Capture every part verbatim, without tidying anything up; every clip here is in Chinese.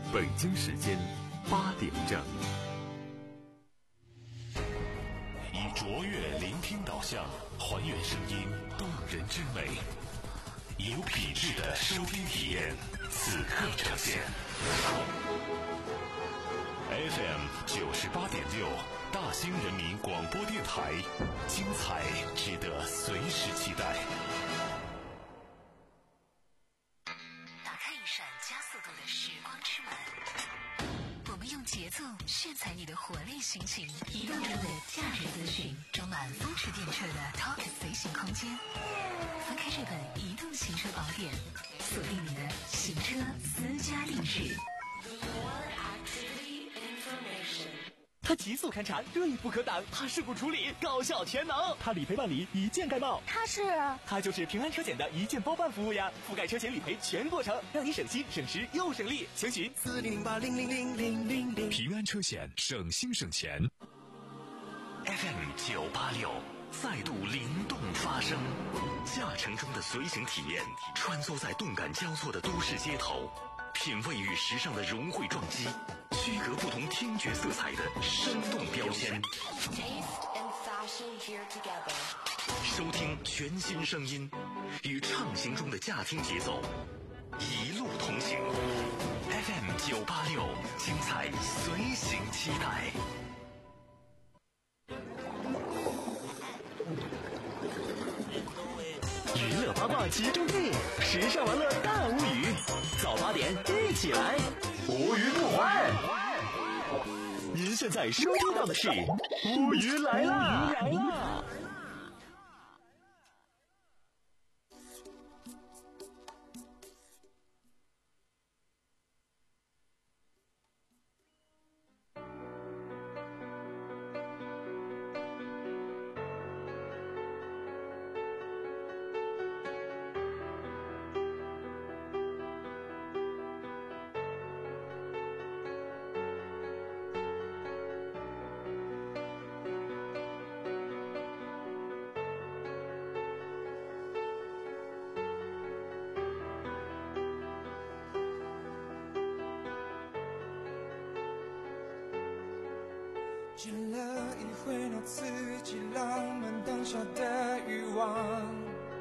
北京时间八点整。 以卓越聆听导向，还原声音动人之美，有品质的收听体验，此刻呈现。F M 九十八点六，大兴人民广播电台，精彩值得随时期待。 打开一扇加速度的时光之门，我们用节奏炫彩你的活力心情，移动中的驾驶资讯，装满风驰电掣的 Talk 随行空间。翻开这本移动行车宝典，锁定你的行车私家定制。 它极速勘察，锐不可挡；它事故处理，高效全能；它理赔办理，一键盖帽。 它是， 它就是平安车险的一键包办服务呀，覆盖车险理赔全过程，让你省心省时又省力。详询四零零八零零零零零零。 平安车险，省心省钱。F M 九八六，再度灵动发声，驾乘中的随行体验，穿梭在动感交错的都市街头，品味与时尚的融汇撞击。区隔不同听觉色彩的生动标签，收听全新声音，与畅行中的驾听节奏一路同行。F M 九八六，精彩随行期待。 娱乐八卦集中地，时尚玩乐大无语，早八点一起来，无语不欢。您现在收听到的是无语来啦！来啦！ 见了一回那刺激浪漫当下的欲望，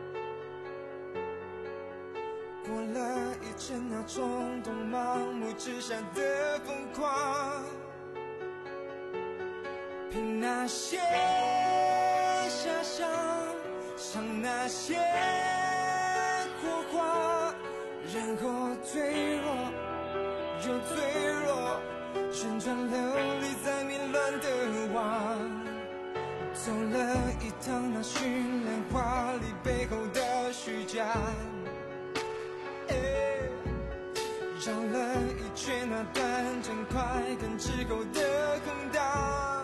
过了一阵那冲动盲目之下的疯狂，凭那些遐想，想那些火花，然后脆弱又脆弱，旋转流离在迷乱的网，走了一趟那绚烂华丽背后的虚假，绕了一圈那短暂快感之后的空荡，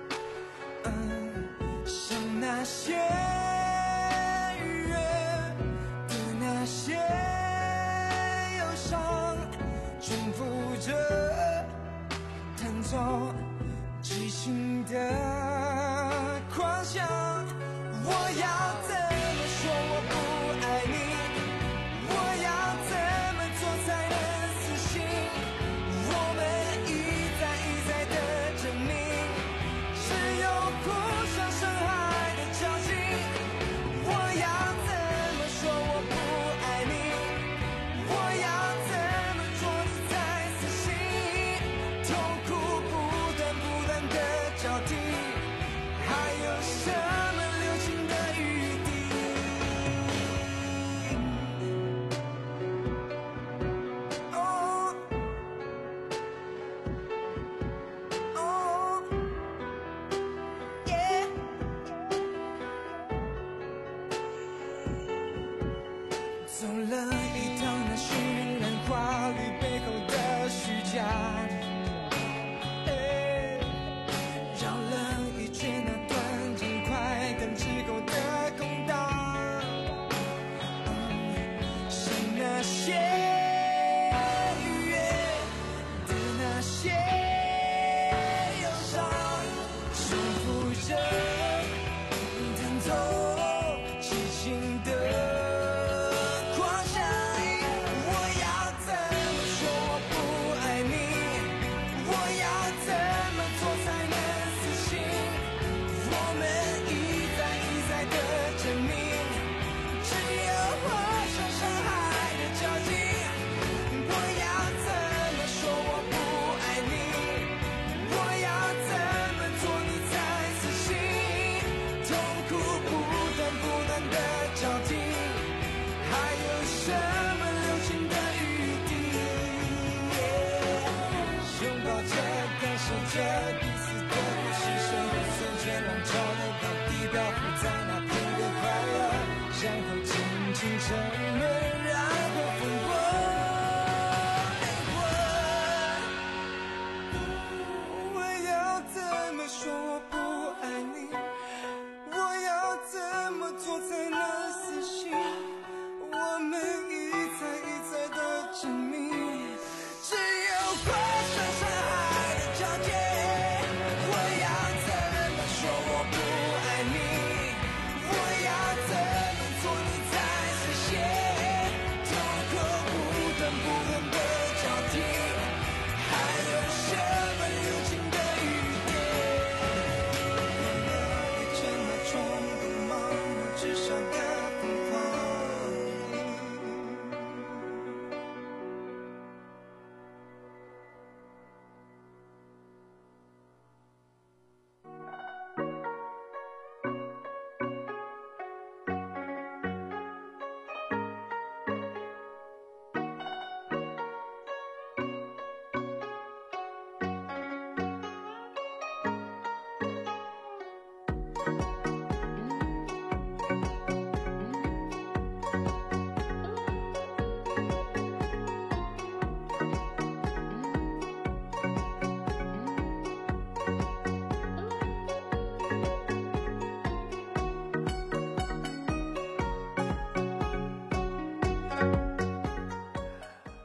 嗯，像那些愉悦的那些忧伤，重复着弹奏即兴的狂想。我要怎么说我不爱你？我要怎么做才能死心？我们一再一再的证明，只有互相伤害的交集。我要怎么说我不爱你？我要怎么做你才死心？痛苦不断不断的交替。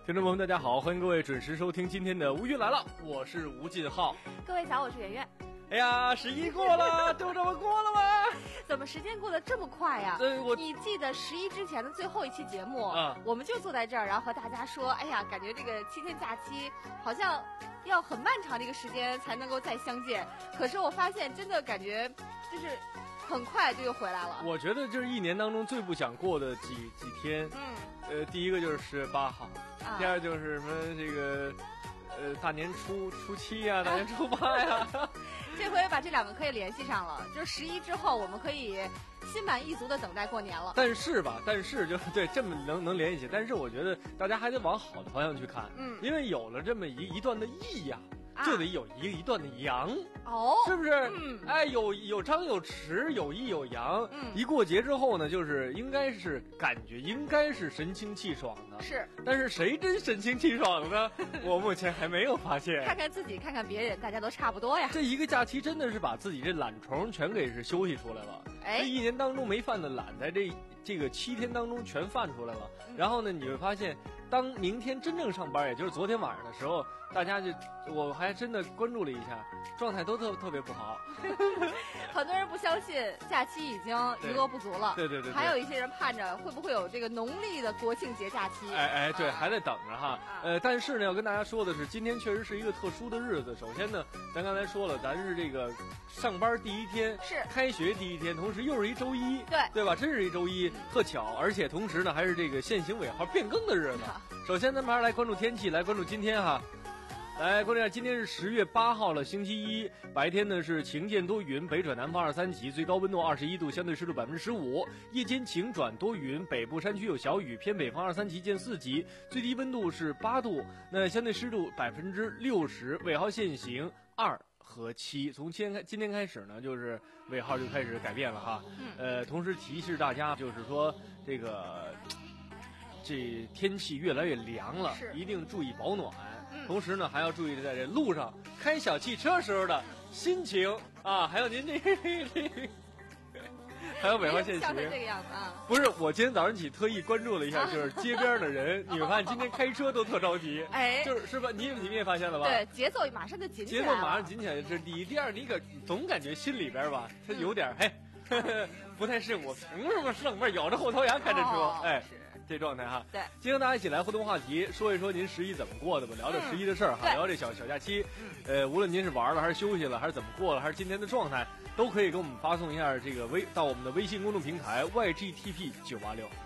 听众朋友们，大家好，欢迎各位准时收听今天的《无语来了》，我是吴进浩。 各位早，我是圆圆。 哎呀，十一过了，就这么过了吗？ 怎么时间过得这么快呀？ 对，我你记得十一之前的最后一期节目， 啊， 我们就坐在这儿，然后和大家说，哎呀，感觉这个七天假期好像要很漫长的一个时间才能够再相见。可是我发现，真的感觉就是很快就又回来了。 我觉得这是一年当中最不想过的几几天。 嗯， 呃，第一个就是十月八号， 啊、 第二就是什么这个。呃，大年初初七呀、啊，大年初八呀、啊， 这回把这两个可以联系上了。就是十一之后，我们可以心满意足的等待过年了。 但是吧，但是就对这么能能联系起，但是我觉得大家还得往好的方向去看， 嗯， 因为有了这么一一段的义呀、啊，就得有一个一段的阳。 哦， 是不是？ 嗯， 哎，有有张有弛，有义有阳。 嗯， 一过节之后呢，就是应该是感觉应该是神清气爽的。 是， 但是谁真神清气爽呢？我目前还没有发现。 看看自己，看看别人，大家都差不多呀。 这一个假期真的是把自己这懒虫全给是休息出来了。 哎， 这一年当中没犯的懒，在这这个七天当中全犯出来了。 嗯、 然后呢，你会发现，当明天真正上班，也就是昨天晚上的时候，大家就我还真的关注了一下，状态都特特别不好。 很多人不相信假期已经余额不足了， 对对 对, 对, 对， 还有一些人盼着会不会有这个农历的国庆节假期。 哎哎，对， 啊、 还得等着哈。 啊、 呃，但是呢，要跟大家说的是，今天确实是一个特殊的日子。首先呢，咱刚才说了，咱是这个上班第一天， 是开学第一天，同时又是一周一， 对对吧？真是一周一，特巧，而且同时呢，还是这个限行尾号变更的日子。首先，咱们还是来关注天气，来关注今天哈。来关注一下，今天是十月八号了，星期一，白天呢是晴间多云，北转南风二三级，最高温度二十一度，相对湿度百分之十五。夜间晴转多云，北部山区有小雨，偏北风二三级见四级，最低温度是八度，那相对湿度百分之六十，尾号限行二和七。从今天开今天开始呢，就是尾号就开始改变了哈。呃，同时提示大家，就是说这个这天气越来越凉了，一定注意保暖。同时呢，还要注意在这路上开小汽车时候的心情啊，还有您这个这个，还有尾号限行， 这个样子啊。 不是，我今天早上起特意关注了一下，就是街边的人，你们发现今天开车都特着急， 哎， 就是是吧？你你们也发现了吧？ 对，节奏马上就紧起来了。 节奏马上紧起来，这是第一。第二，你可总感觉心里边吧，他有点嘿。不太适应，我凭什么上班咬着后槽牙开着车？ 哦、 哎，这状态哈。 对， 今天大家一起来互动话题，说一说您十一怎么过的吧，聊聊十一的事儿、嗯、哈，聊这小小假期。呃，无论您是玩了还是休息了，还是怎么过了，还是今天的状态，都可以给我们发送一下这个微到我们的微信公众平台 Y G T P 九八六。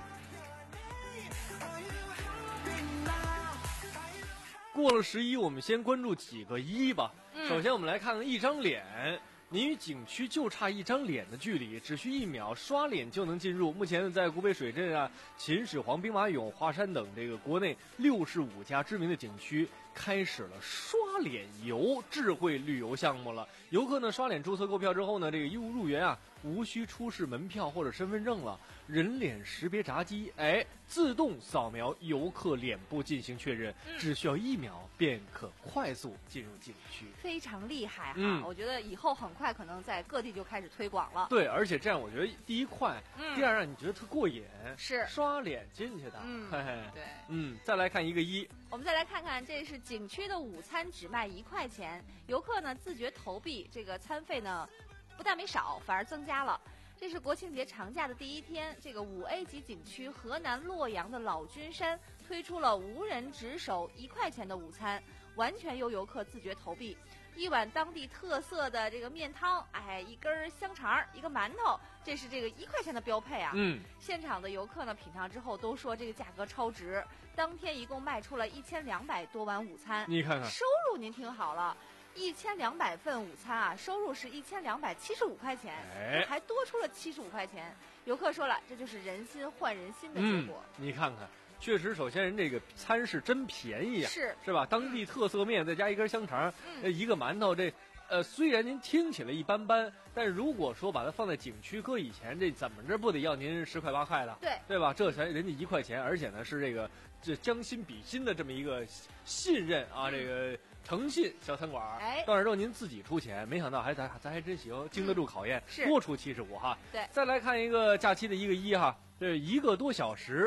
过了十一，我们先关注几个一吧。 嗯、 首先，我们来看看一张脸。您与景区就差一张脸的距离，只需一秒刷脸就能进入。目前在古北水镇啊、秦始皇兵马俑、华山等这个国内六十五家知名的景区开始了刷脸游智慧旅游项目了。游客呢刷脸注册购票之后呢，这个一入园啊，无需出示门票或者身份证了，人脸识别闸机哎自动扫描游客脸部进行确认，只需要一秒便可快速进入景区， 非常厉害哈！ 嗯、 我觉得以后很快。快可能在各地就开始推广了。 对，而且这样我觉得第一快， 嗯、 第二让你觉得特过瘾， 是刷脸进去的。 嗯， 嘿嘿对， 嗯，再来看一个一， 我们再来看看，这是景区的午餐只卖一块钱，游客呢自觉投币，这个餐费呢不但没少，反而增加了。这是国庆节长假的第一天，这个五 A 级景区河南洛阳的老君山推出了无人值守一块钱的午餐，完全由游客自觉投币。一碗当地特色的这个面汤，哎，一根香肠，一个馒头，这是这个一块钱的标配啊。 嗯， 现场的游客呢品尝之后都说这个价格超值。当天一共卖出了一千两百多碗午餐， 你看看收入，您听好了。一千两百份午餐啊，收入是一千两百七十五块钱， 哎， 还多出了七十五块钱。游客说了，这就是人心换人心的结果。 嗯、你看看。确实，首先人这个餐是真便宜啊， 是是吧？当地特色面再加一根香肠， 嗯、 一个馒头，这呃虽然您听起来一般般，但是如果说把它放在景区，搁以前这怎么着不得要您十块八块的， 对对吧？这才人家一块钱，而且呢是这个这将心比心的这么一个信任啊， 嗯、 这个诚信小餐馆。 哎， 到时候您自己出钱，没想到还咱咱还真行，经得住考验， 是多出七十五哈。 对， 再来看一个假期的一个一哈。这一个多小时，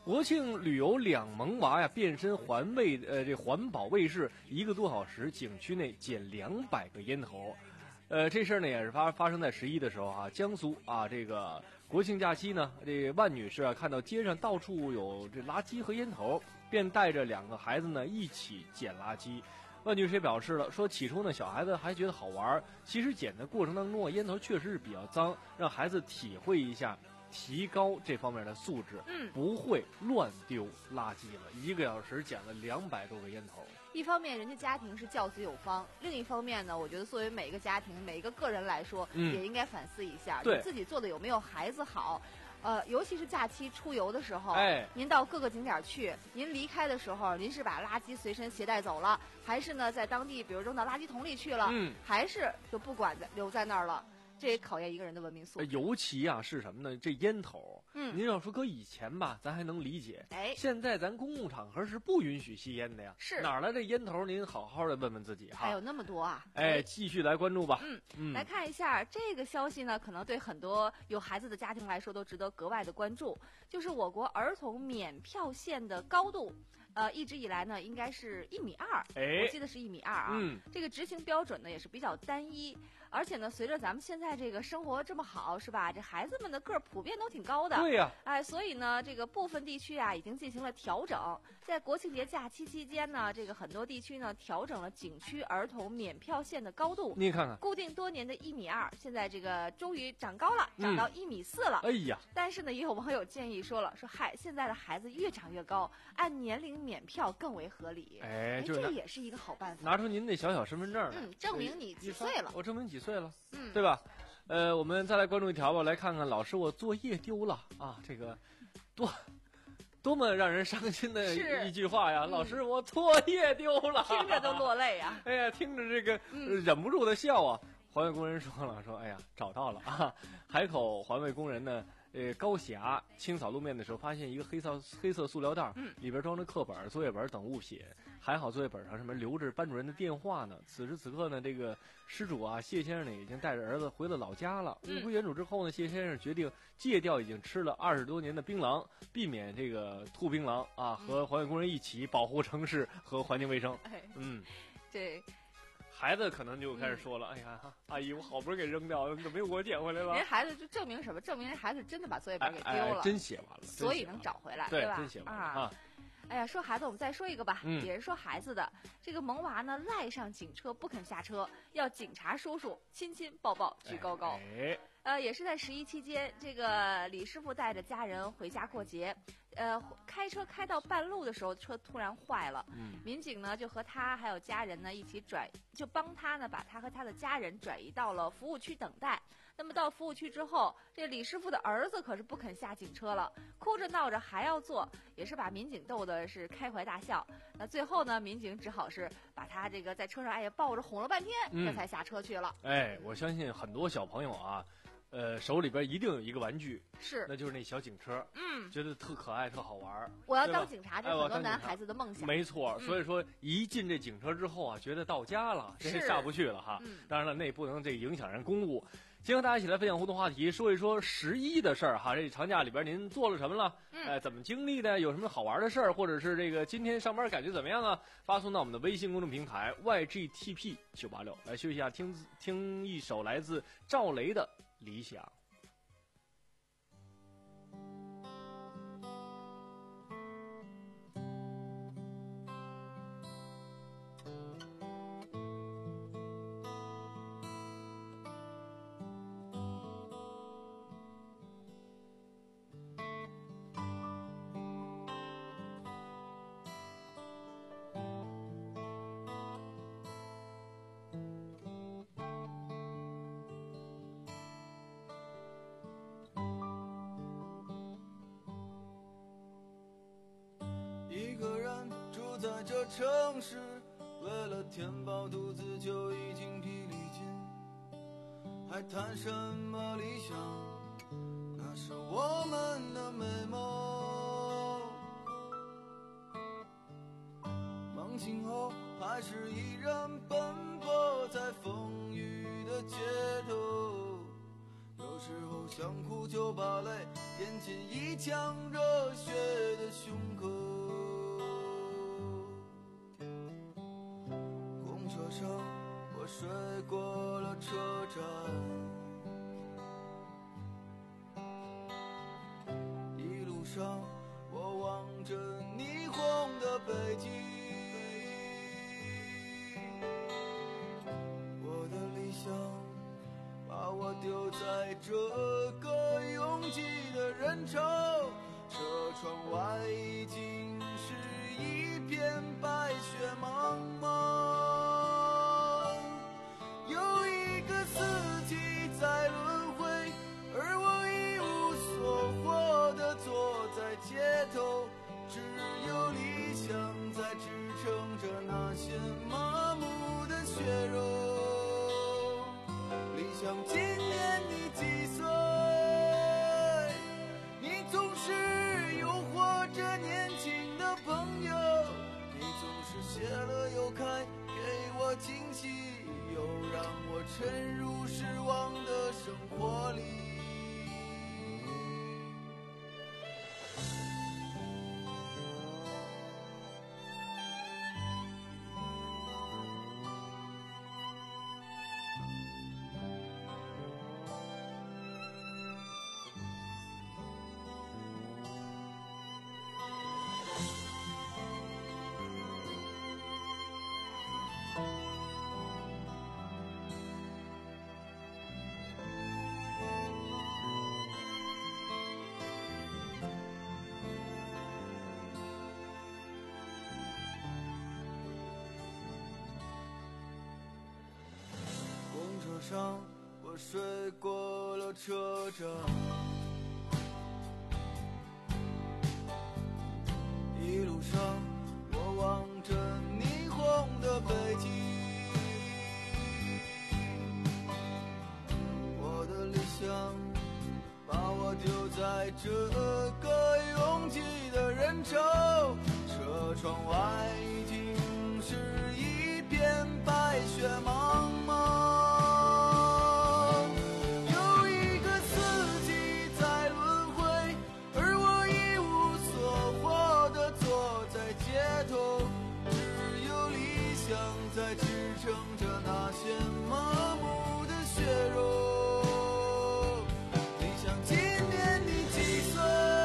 国庆旅游两萌娃呀变身环卫呃这环保卫士，一个多小时景区内捡两百个烟头。呃，这事儿呢也是发发生在十一的时候啊，江苏啊，这个国庆假期呢，这万女士啊看到街上到处有这垃圾和烟头，便带着两个孩子呢一起捡垃圾。万女士也表示了，说起初呢小孩子还觉得好玩，其实捡的过程当中啊，烟头确实是比较脏，让孩子体会一下，提高这方面的素质， 嗯， 不会乱丢垃圾了。一个小时捡了两百多个烟头。 一方面人家家庭是教子有方，另一方面呢，我觉得作为每一个家庭每一个个人来说， 嗯、 也应该反思一下， 对自己做的有没有孩子好。呃，尤其是假期出游的时候， 哎， 您到各个景点去，您离开的时候，您是把垃圾随身携带走了，还是呢在当地比如扔到垃圾桶里去了， 嗯， 还是就不管留在那儿了？这也考验一个人的文明素质。 尤其啊是什么呢？这烟头， 嗯， 您要说搁以前吧，咱还能理解。 哎， 现在咱公共场合是不允许吸烟的呀。 是哪来这烟头？您好好的问问自己哈。 还有那么多啊！ 哎，继续来关注吧。 嗯嗯， 来看一下这个消息呢，可能对很多有孩子的家庭来说都值得格外的关注。就是我国儿童免票线的高度，呃，一直以来呢应该是一米二， 哎， 我记得是一米二啊。 嗯， 这个执行标准呢也是比较单一。而且呢，随着咱们现在这个生活这么好，是吧？这孩子们的个儿普遍都挺高的。 对呀、啊。 哎，所以呢，这个部分地区啊已经进行了调整。在国庆节假期期间呢，这个很多地区呢调整了景区儿童免票线的高度。 你看看， 固定多年的一米二，现在这个终于长高了，长到一米四了。 嗯、哎呀！ 但是呢，也有网友建议说了，说嗨，现在的孩子越长越高，按年龄免票更为合理。 哎， 这也是一个好办法。 拿出您那小小身份证来， 嗯，证明你几岁了。 我证明几岁了。 嗯。 对吧？呃，我们再来关注一条吧，来看看老师，我作业丢了啊！这个多多么让人伤心的一句话呀！老师，我作业丢了， 听着都落泪啊！ 哎呀，听着这个、 嗯、 忍不住的笑啊！环卫工人说了，说哎呀，找到了啊！海口环卫工人呢，呃，高霞清扫路面的时候，发现一个黑色黑色塑料袋， 嗯， 里边装着课本、作业本等物品。还好作业本上什么留着班主任的电话呢。此时此刻呢，这个失主啊，谢先生呢已经带着儿子回了老家了。物归原主之后呢，谢先生决定戒掉已经吃了二十多年的槟榔，避免这个吐槟榔啊，和环卫工人一起保护城市和环境卫生。嗯， 这。 孩子可能就开始说了：“嗯、哎呀，阿姨，我好不容易给扔掉，你怎么又给我捡回来了？” 人孩子就证明什么？证明人孩子真的把作业本给丢了， 哎哎、真写完了， 所以能找回来， 对吧？ 真写完了啊。哎呀，说孩子，我们再说一个吧， 嗯、 也是说孩子的。这个萌娃呢，赖上警车不肯下车，要警察叔叔亲亲抱抱举高高。 哎， 呃，也是在十一期间，这个李师傅带着家人回家过节，呃，开车开到半路的时候，车突然坏了。 嗯， 民警呢就和他还有家人呢一起转，就帮他呢把他和他的家人转移到了服务区等待。那么到服务区之后，这李师傅的儿子可是不肯下警车了，哭着闹着还要坐，也是把民警逗的是开怀大笑。那最后呢，民警只好是把他这个在车上哎呀抱着哄了半天， 嗯、 这才下车去了。 哎，我相信很多小朋友啊。呃，手里边一定有一个玩具， 是， 那就是那小警车， 嗯， 觉得特可爱，特好玩。 我要当警察，这是很多男孩子的梦想。 没错， 嗯、 所以说一进这警车之后啊，觉得到家了，这下不去了哈。 嗯、 当然了，那也不能这影响人公务。今天和大家一起来分享互动话题，说一说十一的事儿哈。这长假里边您做了什么了？ 嗯， 呃，怎么经历的？有什么好玩的事儿？或者是这个今天上班感觉怎么样啊？发送到我们的微信公众平台 Y G T P 九八六，来休息一下，听听一首来自赵雷的《理想》。 一个人住在这城市，为了填饱肚子就已经疲力尽，还谈什么理想？那是我们的美梦。梦醒后还是一人奔波在风雨的街头，有时候想哭就把泪咽进一腔热血的胸口。公车上我睡过了车站，一路上我望着霓虹的北京，我的理想把我丢在这个拥挤的人潮，车窗外已经是一片白雪茫茫，有一个四季在轮回，而我一无所获地坐在街头，只有理想在支撑着那些麻木的血肉。理想今年你几岁？你总是诱惑着年轻的朋友，你总是谢了又开，给我惊喜，又让我沉入失望的生活里。上我睡过了车站，一路上我望着霓虹的北京，我的理想把我丢在这个拥挤的人潮，车窗外已经是一片白雪茫茫，在支撑着那些麻木的血肉。理想今年你几岁？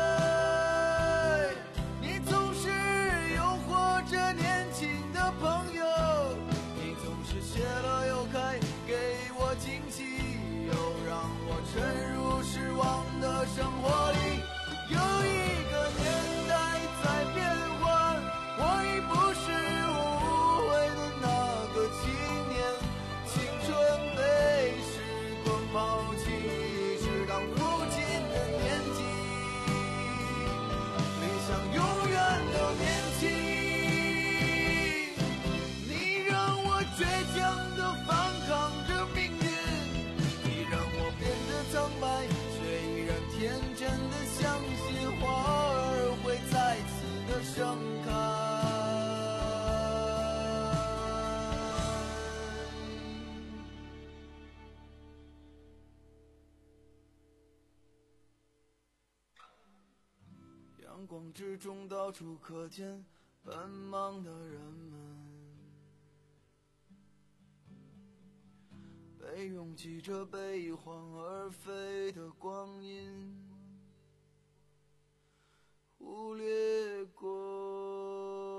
你总是诱惑着年轻的朋友，你总是谢了又开，给我惊喜，又让我沉入失望的生活里。有一个年代在变换，我已不是无悔的那个青年，青春被时光抛弃，直到如今的年纪，理想永远都年轻。你让我倔强地反抗着命运，你让我变得苍白，却依然天真的相信花儿会再次的盛开。阳光之中到处可见奔忙的人们，被拥挤着被一晃而飞的光阴忽略过。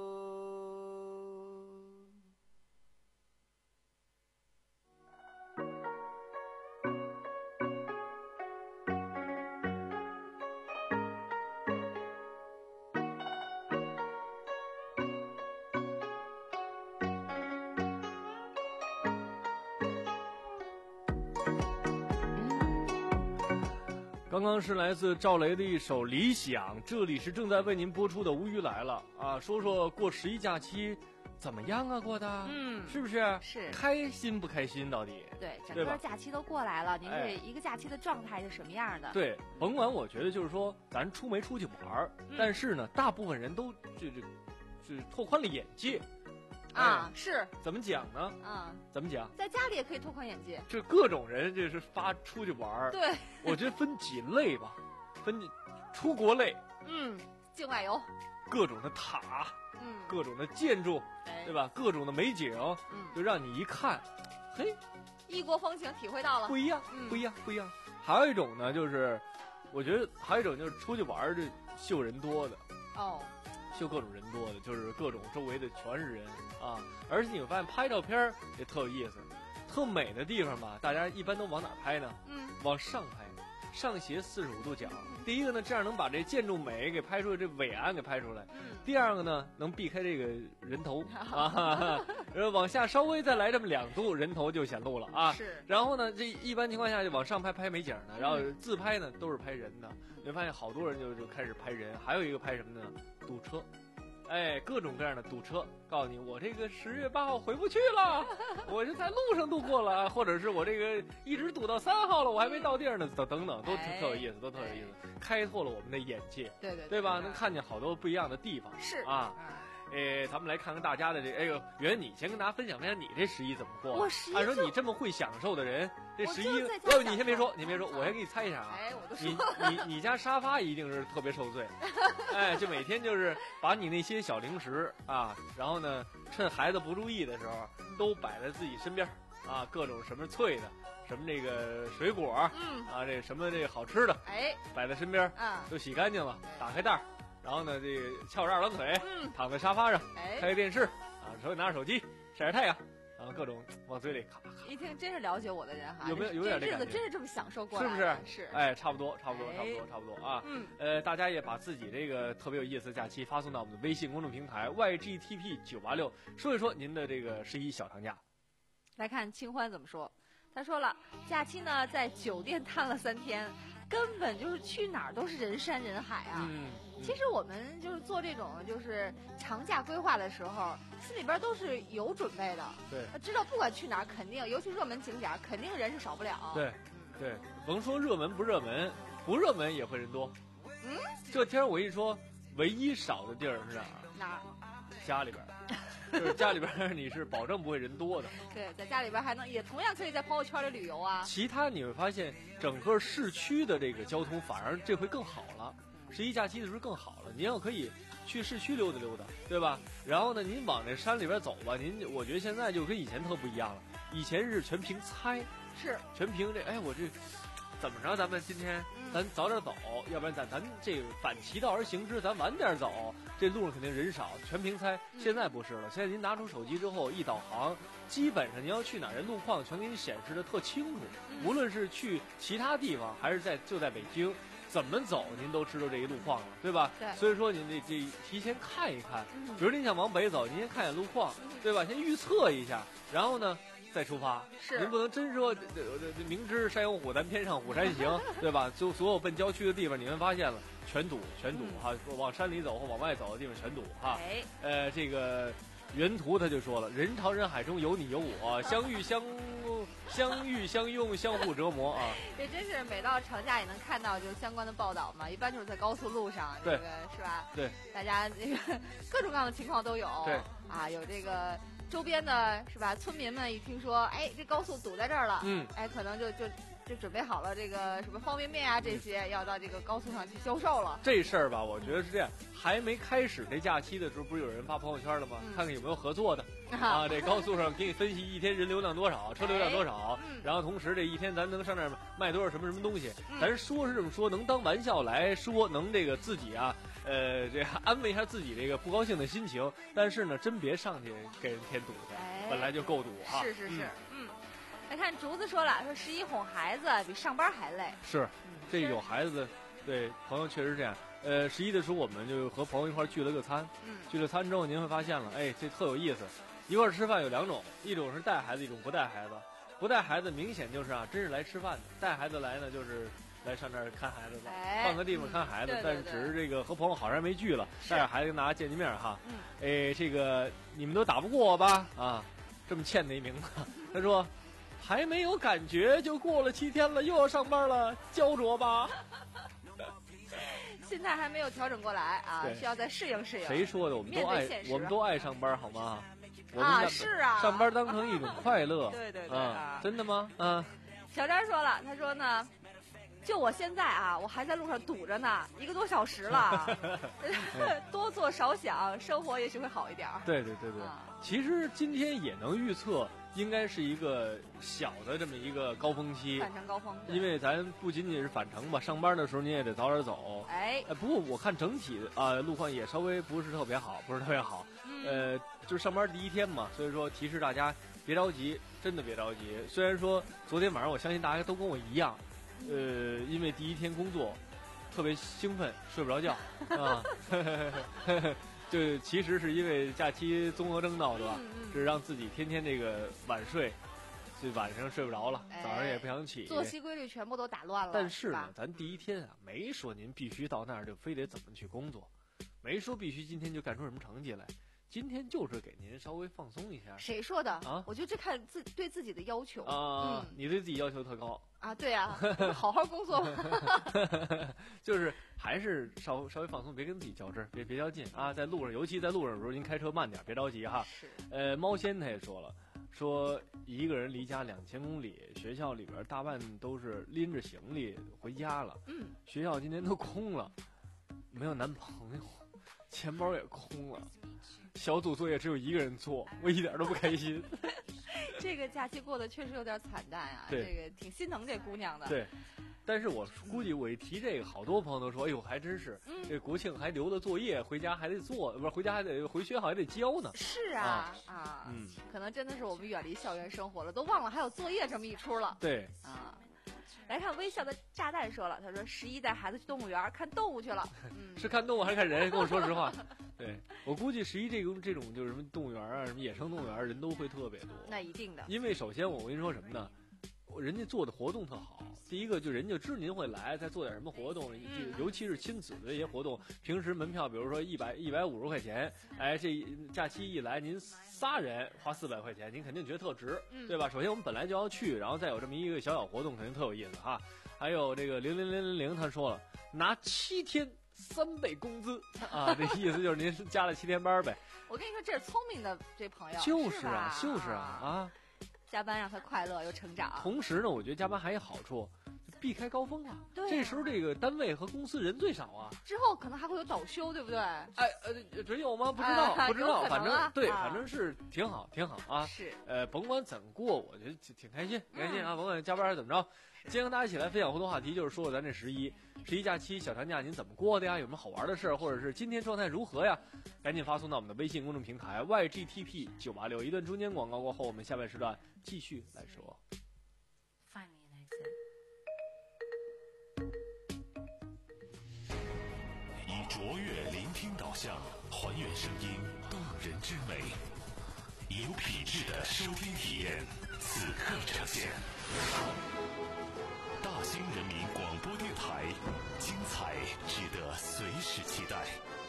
刚刚是来自赵雷的一首《理想》，这里是正在为您播出的《无语来了》啊，说说过十一假期怎么样啊？过的， 嗯， 是不是？ 是开心不开心？到底？ 对，整对吧个假期都过来了，您哎这一个假期的状态是什么样的？ 对，甭管我觉得就是说，咱出没出去玩儿、 嗯但是呢，大部分人都这这这拓宽了眼界。 啊， 哎、 是怎么讲呢？ 啊， 怎么讲？ 在家里也可以拓宽眼界。 就各种人，这是发出去玩儿。 对， 我觉得分几类吧，分出国类， 嗯，境外游， 各种的塔， 嗯， 各种的建筑， 哎对吧？各种的美景， 嗯， 就让你一看，嘿， 异国风情体会到了不。一样， 嗯不一样，不一样。还有一种呢，就是我觉得还有一种就是出去玩儿，这秀人多的。 哦， 秀各种人多的，就是各种周围的全是人啊！而且你会发现拍照片儿也特有意思，特美的地方吧，大家一般都往哪儿拍呢？ 嗯， 往上拍，上斜四十五度角。第一个呢，这样能把这建筑美给拍出来，这伟岸给拍出来。 嗯， 第二个呢，能避开这个人头啊，然后往下稍微再来这么两度，人头就显露了啊。 是。 然后呢，这一般情况下就往上拍拍美景呢，然后自拍呢都是拍人的。你会发现好多人就就开始拍人，还有一个拍什么呢？堵车。哎，各种各样的堵车，告诉你我这个十月八号回不去了，我是在路上度过了，或者是我这个一直堵到三号了，我还没到地儿呢，等等等，都特特有意思，都特有意思，开拓了我们的眼界， 对对对吧？能看见好多不一样的地方， 是啊。哎，咱们来看看大家的这，哎呦，圆圆，你先跟大家分享分享你这十一怎么过？ 我十一按说你这么会享受的人，这十一， 我就在家要不你先享受别说，你别说，我先给你猜一下啊。 哎，我都说你你你家沙发一定是特别受罪，哎，就每天就是把你那些小零食啊，然后呢，趁孩子不注意的时候，都摆在自己身边啊，各种什么脆的，什么这个水果， 嗯啊，这什么这个好吃的， 哎， 摆在身边， 啊， 都洗干净了，打开袋儿。然后呢，这个翘着二郎腿， 嗯， 躺在沙发上， 哎， 开个电视，啊，手里拿着手机，晒晒太阳，然后各种往嘴里咔咔。 一听真是了解我的人哈， 有没有有点这日子感觉？ 真是这么享受过来是不的， 是？ 是， 哎，差不多，差不多， 哎差不多，差不多啊。 嗯， 呃，大家也把自己这个特别有意思的假期发送到我们的微信公众平台 Y G T P 九八六，说一说您的这个十一小长假。 来看清欢怎么说，他说了，假期呢在酒店瘫了三天，根本就是去哪儿都是人山人海啊。 嗯， 其实我们就是做这种就是长假规划的时候，心里边都是有准备的。 对， 知道不管去哪儿，肯定尤其热门景点，肯定人是少不了。 对，对，甭说热门不热门，不热门也会人多。 嗯， 这天我一说，唯一少的地儿是哪儿？ 哪儿？ 家里边，就是家里边你是保证不会人多的。 对，在家里边还能也同样可以在朋友圈里旅游啊。 其他你会发现，整个市区的这个交通反而这回更好了。十一假期的时候更好了，您要可以去市区溜达溜达，对吧？然后呢，您往这山里边走吧，您我觉得现在就跟以前特不一样了。以前是全凭猜， 是全凭这，哎，我这怎么着？咱们今天咱早点走，嗯、要不然咱咱这个反其道而行之，咱晚点走，这路上肯定人少，全凭猜。现在不是了，现在您拿出手机之后一导航，基本上您要去哪儿，人路况全给你显示的特清楚。无论是去其他地方，还是在就在北京。怎么走，您都知道这一路况了，对吧？ 对。 所以说您这这提前看一看，比如您想往北走，您先看眼路况，对吧？先预测一下，然后呢再出发。 是。 您不能真说这这这明知山有虎，咱偏上虎山行，对吧？就所有奔郊区的地方，你们发现了全堵，全堵哈！往山里走或往外走的地方全堵哈。 哎。 呃，这个原图他就说了，人潮人海中有你有我，相遇相。相遇相拥，相互折磨啊！ 这真是每到长假也能看到就是相关的报道嘛，一般就是在高速路上，这个是吧？ 对， 大家这个各种各样的情况都有。 对啊，有这个周边的是吧？村民们一听说，哎，这高速堵在这儿了， 嗯， 哎，可能就就就准备好了这个什么方便面啊这些，嗯、要到这个高速上去销售了。 这事儿吧，我觉得是这样，还没开始这假期的时候，不是有人发朋友圈了吗？嗯、看看有没有合作的。啊，这高速上给你分析一天人流量多少，车流量多少， 哎嗯、 然后同时这一天咱能上那儿卖多少什么什么东西， 嗯、 咱说是这么说，能当玩笑来说，能这个自己啊，呃，这安慰一下自己这个不高兴的心情，但是呢，真别上去给人添堵去， 哎、 本来就够堵啊。 是是是，嗯。嗯来看竹子说了，说十一哄孩子比上班还累。 是，这有孩子的对朋友确实这样。呃，十一的时候我们就和朋友一块聚了个餐， 嗯， 聚了餐之后您会发现了，哎，这特有意思。一块吃饭有两种，一种是带孩子，一种不带孩子。不带孩子明显就是啊，真是来吃饭的；带孩子来呢，就是来上那儿看孩子的， 哎、 换个地方看孩子。 嗯、 但是只是这个和朋友好长没聚了，带着孩子跟大家见见面哈。 嗯， 哎，这个你们都打不过我吧？啊，这么欠的一名字，他说。还没有感觉就过了七天了，又要上班了，焦灼吧？ 心态还没有调整过来啊，需要再适应适应。 谁说的？我们都爱，我们都爱上班，好吗？ 我们啊，是啊， 上班当成一种快乐。 对对对啊， 啊， 真的吗？啊， 小张说了，他说呢，就我现在啊，我还在路上堵着呢，一个多小时了。多做少想，生活也许会好一点。 对对对对， 啊、 其实今天也能预测，应该是一个小的这么一个高峰期， 返程高峰。 因为咱不仅仅是返程吧，上班的时候你也得早点走。 哎， 不过我看整体啊、呃、路况也稍微不是特别好，不是特别好。嗯、呃，就是上班第一天嘛，所以说提示大家别着急，真的别着急。虽然说昨天晚上我相信大家都跟我一样，呃，因为第一天工作特别兴奋，睡不着觉啊。就其实是因为假期综合征闹，对吧？ 嗯嗯、 是让自己天天这个晚睡，就晚上睡不着了， 哎、 早上也不想起， 作息规律全部都打乱了。 但是呢， 是咱第一天啊，没说您必须到那儿就非得怎么去工作，没说必须今天就干出什么成绩来。今天就是给您稍微放松一下。 谁说的啊？ 我觉得这看自对自己的要求啊、嗯，你对自己要求特高啊？对啊，好好工作。 就是还是稍稍微放松，别跟自己较真，别别较劲啊！在路上，尤其在路上的时候，您开车慢点，别着急哈。 是。 呃，猫仙他也说了，说一个人离家两千公里，学校里边大半都是拎着行李回家了。 嗯。 学校今天都空了，没有男朋友，钱包也空了。小组作业只有一个人做，我一点都不开心。 这个假期过得确实有点惨淡啊，这个挺心疼这姑娘的。 对，但是我估计我一提这个，好多朋友都说：“哎呦，还真是，嗯、这国庆还留的作业，回家还得做，不是回家还得回学校还得交呢。” 是啊啊，啊嗯，可能真的是我们远离校园生活了，都忘了还有作业这么一出了。 对啊。来看微笑的炸弹说了，他说十一带孩子去动物园看动物去了，嗯、 是看动物还是看人？跟我说实话。对，我估计十一这种这种就是什么动物园啊，什么野生动物园人都会特别多。 那一定的， 因为首先我跟您说什么呢？人家做的活动特好，第一个就人家知您会来，再做点什么活动， 嗯、 尤其是亲子的这些活动，平时门票比如说一百一百五十块钱，哎，这假期一来您仨人花四百块钱，您肯定觉得特值， 嗯、 对吧？首先我们本来就要去，然后再有这么一个小小活动，肯定特有意思哈。还有这个零零零零零他说了，拿七天三倍工资啊，这意思就是您加了七天班呗。 我跟你说，这是聪明的这朋友， 就是啊，就是啊啊。 加班让他快乐又成长。 同时呢，我觉得加班还有好处，避开高峰啊。 对啊， 这时候这个单位和公司人最少啊。 之后可能还会有倒休，对不对？ 哎呃，真有吗？不知道， 啊、 不知道， 啊、 反正对， 啊、 反正是挺好，挺好啊。 是。 呃，甭管怎么过，我觉得挺挺开心，开心啊！甭管加班还是怎么着。今天跟大家一起来分享互动话题，就是说说咱这十一十一假期小长假您怎么过的呀？有什么好玩的事儿，或者是今天状态如何呀？赶紧发送到我们的微信公众平台 Y G T P 九八六。一段中间广告过后，我们下半时段继续来说。 以卓越聆听导向，还原声音动人之美，以有品质的收听体验，此刻呈现。大兴人民广播电台，精彩值得随时期待。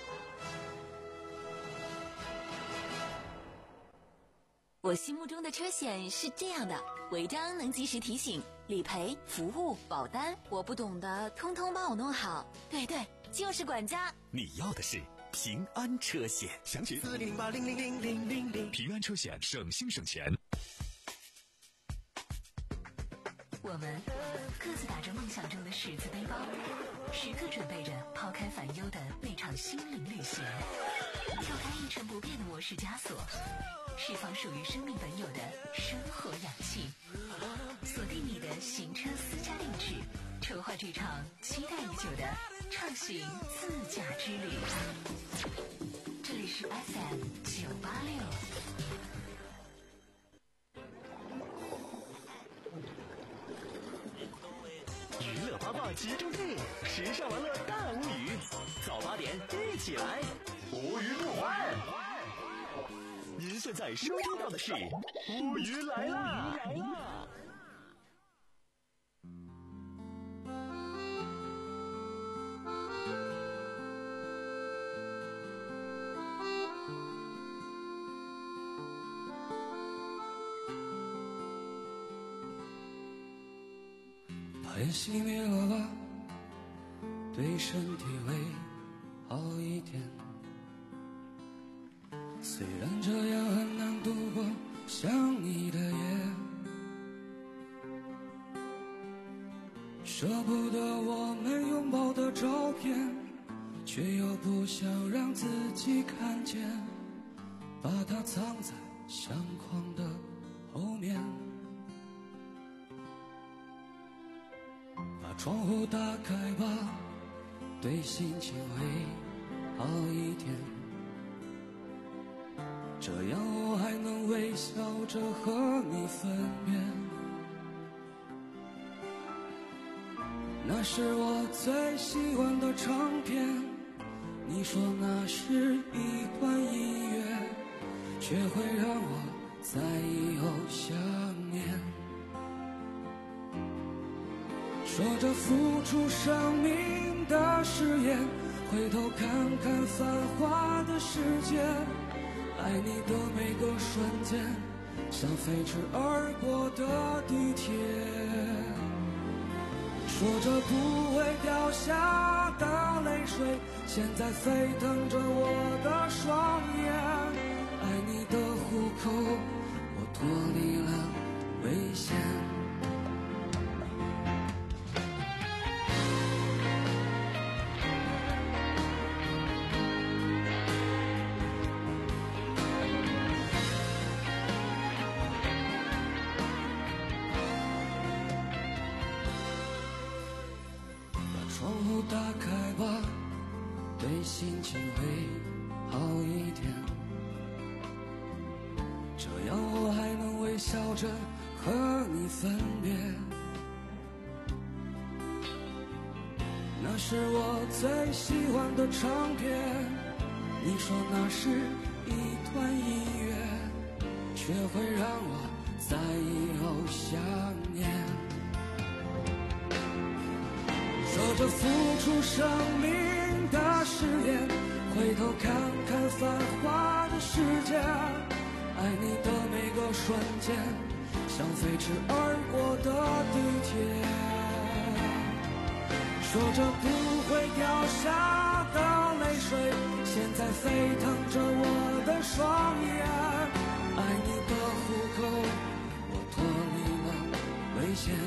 我心目中的车险是这样的：违章能及时提醒，理赔、服务、保单，我不懂的通通帮我弄好。对对，就是管家。 你要的是平安车险，详询四零八零零零零零零。平安车险，省心省钱。 我们各自打着梦想中的十字背包，时刻准备着抛开烦忧的那场心灵旅行，跳开一成不变的模式枷锁，释放属于生命本有的生活氧气，锁定你的行车私家定制，筹划这场期待已久的畅行自驾之旅。这里是 F M 九八六。 娱乐八卦集中地，时尚玩乐大无语，早八点一起来，无语不欢。您现在收听到的是无语来啦！ 把烟熄灭了吧，对身体会好一点。虽然这样很难度舍不得我们拥抱的照片，却又不想让自己看见，把它藏在相框的后面。把窗户打开吧，对心情会好一点，这样我还能微笑着和你分别。那是我最喜欢的唱片，你说那是一段音乐，却会让我在以后想念。说着付出生命的誓言，回头看看繁华的世界，爱你的每个瞬间，像飞驰而过的地铁。说着不会掉下的泪水，现在沸腾着我的双眼。爱你的虎口，我脱离了危险。窗户打开吧，对心情会好一点，这样我还能微笑着和你分别。那是我最喜欢的唱片，你说那是一段音乐，却会让我在以后想念。说着付出生命的誓言，回头看看繁华的世界，爱你的每个瞬间，像飞驰而过的地铁。说着不会掉下的泪水，现在沸腾着我的双眼。爱你的虎口，我脱离了危险。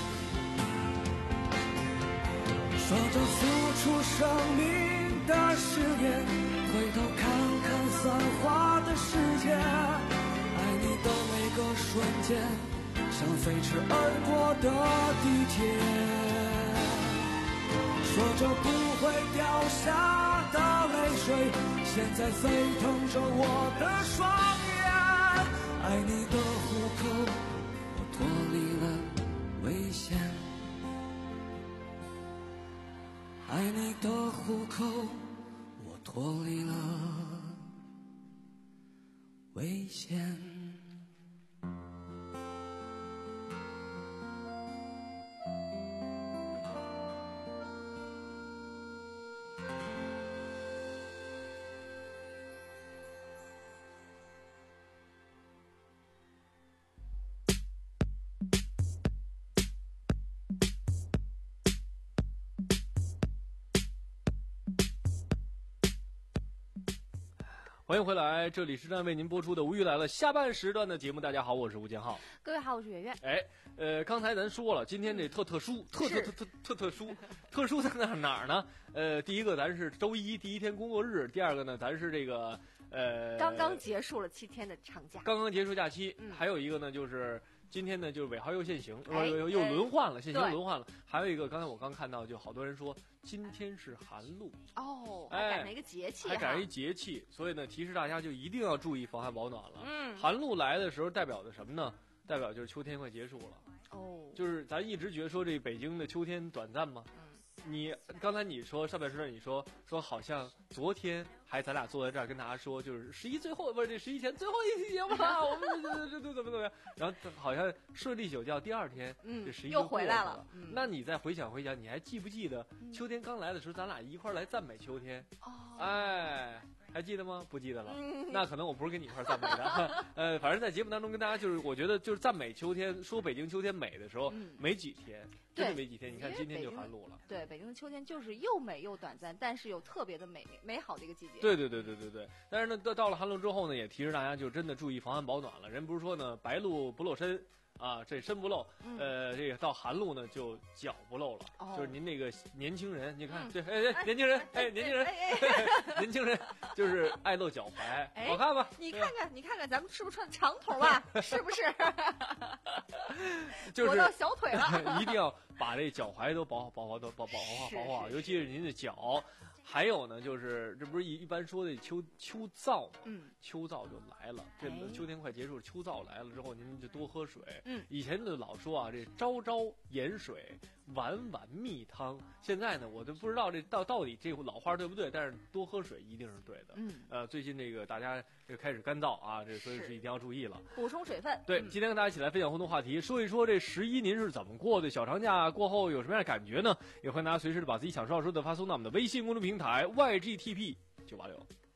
说着付出生命的誓言，回头看看繁华的世界，爱你的每个瞬间，像飞驰而过的地铁。说着不会掉下的泪水，现在沸腾着我的双眼。爱你的虎口，我脱离了危险。爱你的虎口，我脱离了危险。 欢迎回来，这里是正在为您播出的《无语来了》下半时段的节目。大家好，我是吴建浩。 各位好，我是圆圆。 哎，呃，刚才咱说了，今天这特特殊，特特特特特特殊，特殊在哪哪儿呢？呃，第一个咱是周一第一天工作日，第二个呢，咱是这个呃刚刚结束了七天的长假， 刚刚结束假期， 嗯、 还有一个呢就是。今天呢，就是尾号又限行， 哎、 又又轮换了，限行轮换了。还有一个，刚才我刚看到，就好多人说今天是寒露哦， 哎， 还赶上一个节气， 还赶上一节气，所以呢，提示大家就一定要注意防寒保暖了。 嗯， 寒露来的时候代表的什么呢？代表就是秋天快结束了。 哦， 就是咱一直觉得说这北京的秋天短暂嘛。 嗯。 你刚才你说上半时段你说说好像昨天还咱俩坐在这儿跟大家说就是十一最后不是这十一前最后一期节目了，我们这这这怎么怎么样，然后好像睡了一宿觉，第二天嗯这十一又回来了。 嗯、 那你再回想回想，你还记不记得秋天刚来的时候，咱俩一块儿来赞美秋天？ 哦， 哎。还记得吗？不记得了。 嗯、 那可能我不是跟你一块赞美的。呃，反正在节目当中跟大家就是，我觉得就是赞美秋天，说北京秋天美的时候， 嗯、 没几天，真的没几天。你看今天就寒露了。 对，北京的秋天就是又美又短暂，但是有特别的美美好的一个季节。 对对对对对对。但是呢，到到了寒露之后呢，也提示大家就真的注意防寒保暖了。人不是说呢，白露不露身。 啊，这身不漏。 嗯、 呃，这个到寒露呢就脚不漏了， 哦、 就是您那个年轻人，你看， 嗯、 对，哎哎，年轻人，哎，年轻人，年轻人就是爱露脚踝， 哎、 好看吧？ 你看看，你看看，咱们是不是穿长筒吧？是不是？ 就是裹到小腿了， 一定要把这脚踝都保保保都保保护保护好，尤其是您的脚。还有呢，就是这不是一一般说的秋秋燥嘛， 嗯， 秋燥就来了。这秋天快结束，秋燥来了之后，您就多喝水。 嗯， 以前就老说啊，这朝朝盐水，晚晚蜜汤。现在呢，我就不知道这到到底这老话对不对，但是多喝水一定是对的。 嗯， 呃，最近这个大家这个开始干燥啊，这所以是一定要注意了， 补充水分。 对， 嗯、 今天跟大家一起来分享互动话题，说一说这十一您是怎么过的？小长假过后有什么样的感觉呢？也欢迎大家随时的把自己想说要说的发送到我们的微信公众平台 Y G T P 九八六。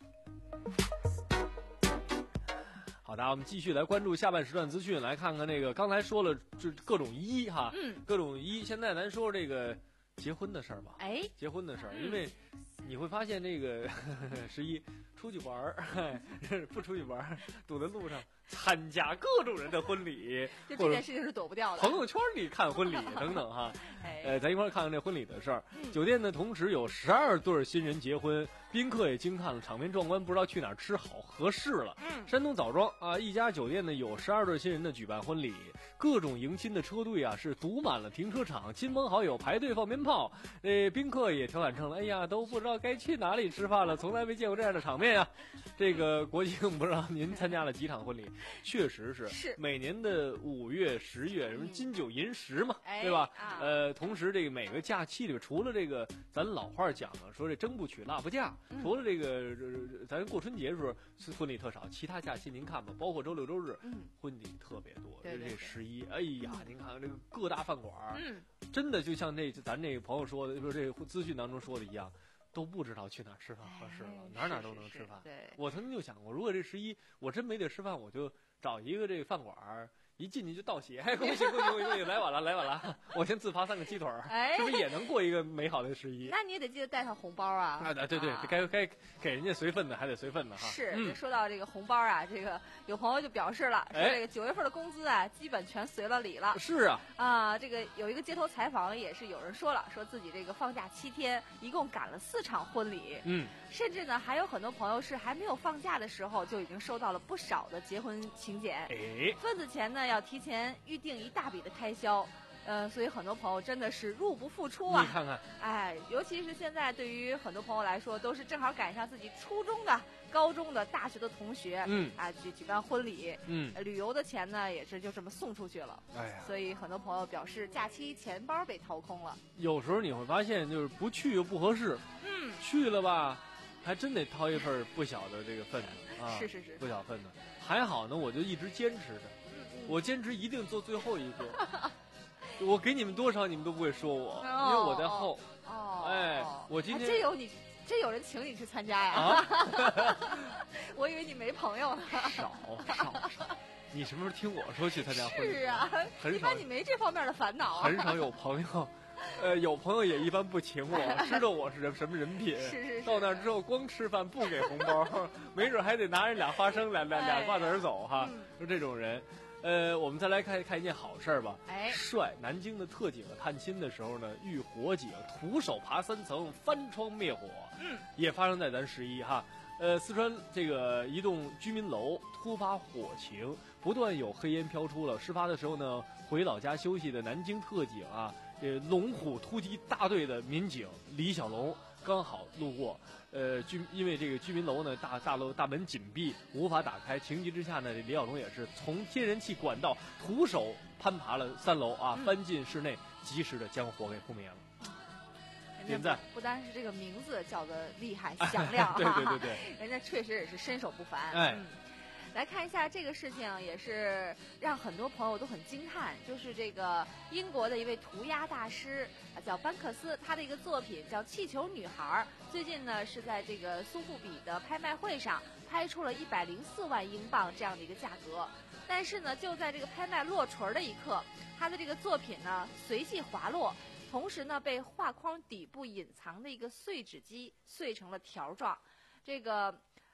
好的，我们继续来关注下半时段资讯，来看看那个刚才说了就各种一哈， 嗯， 各种一。现在咱说这个结婚的事儿吧， 哎， 结婚的事儿， 嗯、 因为你会发现这个十一出去玩儿，不出去玩儿，堵在路上参加各种人的婚礼， 就这件事情是躲不掉的。 朋友圈里看婚礼等等哈， 哎、 呃，咱一块儿看看这婚礼的事儿。 嗯、 酒店呢，同时有十二对新人结婚，宾客也惊叹了，场面壮观，不知道去哪儿吃好合适了。 嗯， 山东枣庄啊，一家酒店呢有十二对新人的举办婚礼，各种迎亲的车队啊是堵满了停车场，亲朋好友排队放鞭炮，呃，宾客也调侃称了，哎呀，都不知道该去哪里吃饭了，从来没见过这样的场面呀、啊。这个国庆不知道您参加了几场婚礼，确实是， 是每年的五月、十月，什么金九银十嘛， 嗯、 对吧？ 啊、 呃，同时这个每个假期里边，除了这个咱老话讲啊，说这争不娶辣不嫁， 嗯、 除了这个、呃、咱过春节的时候婚礼特少，其他假期您看吧，包括周六周日， 嗯， 婚礼特别多。 对对对， 这十一，哎呀，嗯、您看看这个各大饭馆， 嗯， 真的就像那咱那个朋友说的，说这个资讯当中说的一样。都不知道去哪儿吃饭合适了， 哎、 哪哪都能吃饭。 对， 我曾经就想过，如果这十一我真没得吃饭，我就找一个这个饭馆儿，一进去就道喜，哎，恭喜恭喜恭喜恭喜，来晚了来晚了，我先自罚三个鸡腿儿， 哎， 是不是也能过一个美好的十一？ 那你也得记得带上红包啊！ 啊，对对， 啊、 该该给人家随份的还得随份的哈。 是， 嗯、 说到这个红包啊，这个有朋友就表示了，说这个九月份的工资啊，基本全随了礼了。 是啊， 啊，这个有一个街头采访也是有人说了，说自己这个放假七天，一共赶了四场婚礼。 嗯， 甚至呢，还有很多朋友是还没有放假的时候就已经收到了不少的结婚请柬。 哎， 份子钱呢要提前预定一大笔的开销。呃，所以很多朋友真的是入不敷出啊！ 你看看， 哎，尤其是现在对于很多朋友来说，都是正好赶上自己初中的、高中的、大学的同学， 嗯， 啊，举举办婚礼， 嗯， 旅游的钱呢也是就这么送出去了。 哎呀， 所以很多朋友表示假期钱包被掏空了。 有时候你会发现，就是不去又不合适， 嗯， 去了吧，还真得掏一份不小的这个份子啊， 是是是， 不小份子。还好呢，我就一直坚持着， 嗯、 我坚持一定做最后一个。我给你们多少，你们都不会说我， 哦、 因为我在后。 哦， 哎，我今天真有你，真有人请你去参加呀？ 啊、 我以为你没朋友呢。 少少少，你什么时候听我说去参加婚礼？ 是啊， 很少。 一般你没这方面的烦恼啊。 很少有朋友，呃，有朋友也一般不请我，知道我是人什么人品。 是是是。 到那之后光吃饭不给红包，没准还得拿人俩花生、俩俩俩瓜子儿走哈， 嗯、 就这种人。呃，我们再来看看一件好事儿吧。 哎， 帅！南京的特警探亲的时候呢，遇火警，徒手爬三层，翻窗灭火。 嗯， 也发生在咱十一哈。呃，四川这个一栋居民楼突发火情，不断有黑烟飘出了。事发的时候呢，回老家休息的南京特警啊，这龙虎突击大队的民警李小龙刚好路过。呃，居因为这个居民楼呢，大大楼大门紧闭，无法打开。情急之下呢，李小龙也是从天然气管道徒手攀爬了三楼啊， 嗯、 翻进室内，及时的将火给扑灭了。点赞！ 不单是这个名字叫的厉害响亮， 对对对对， 人家确实也是身手不凡。 哎。 嗯，来看一下这个事情，也是让很多朋友都很惊叹，就是这个英国的一位涂鸦大师叫班克斯，他的一个作品叫《气球女孩》，最近呢是在这个苏富比的拍卖会上拍出了一百零四万英镑这样的一个价格。但是呢，就在这个拍卖落锤的一刻，他的这个作品呢随即滑落，同时呢被画框底部隐藏的一个碎纸机碎成了条状。这个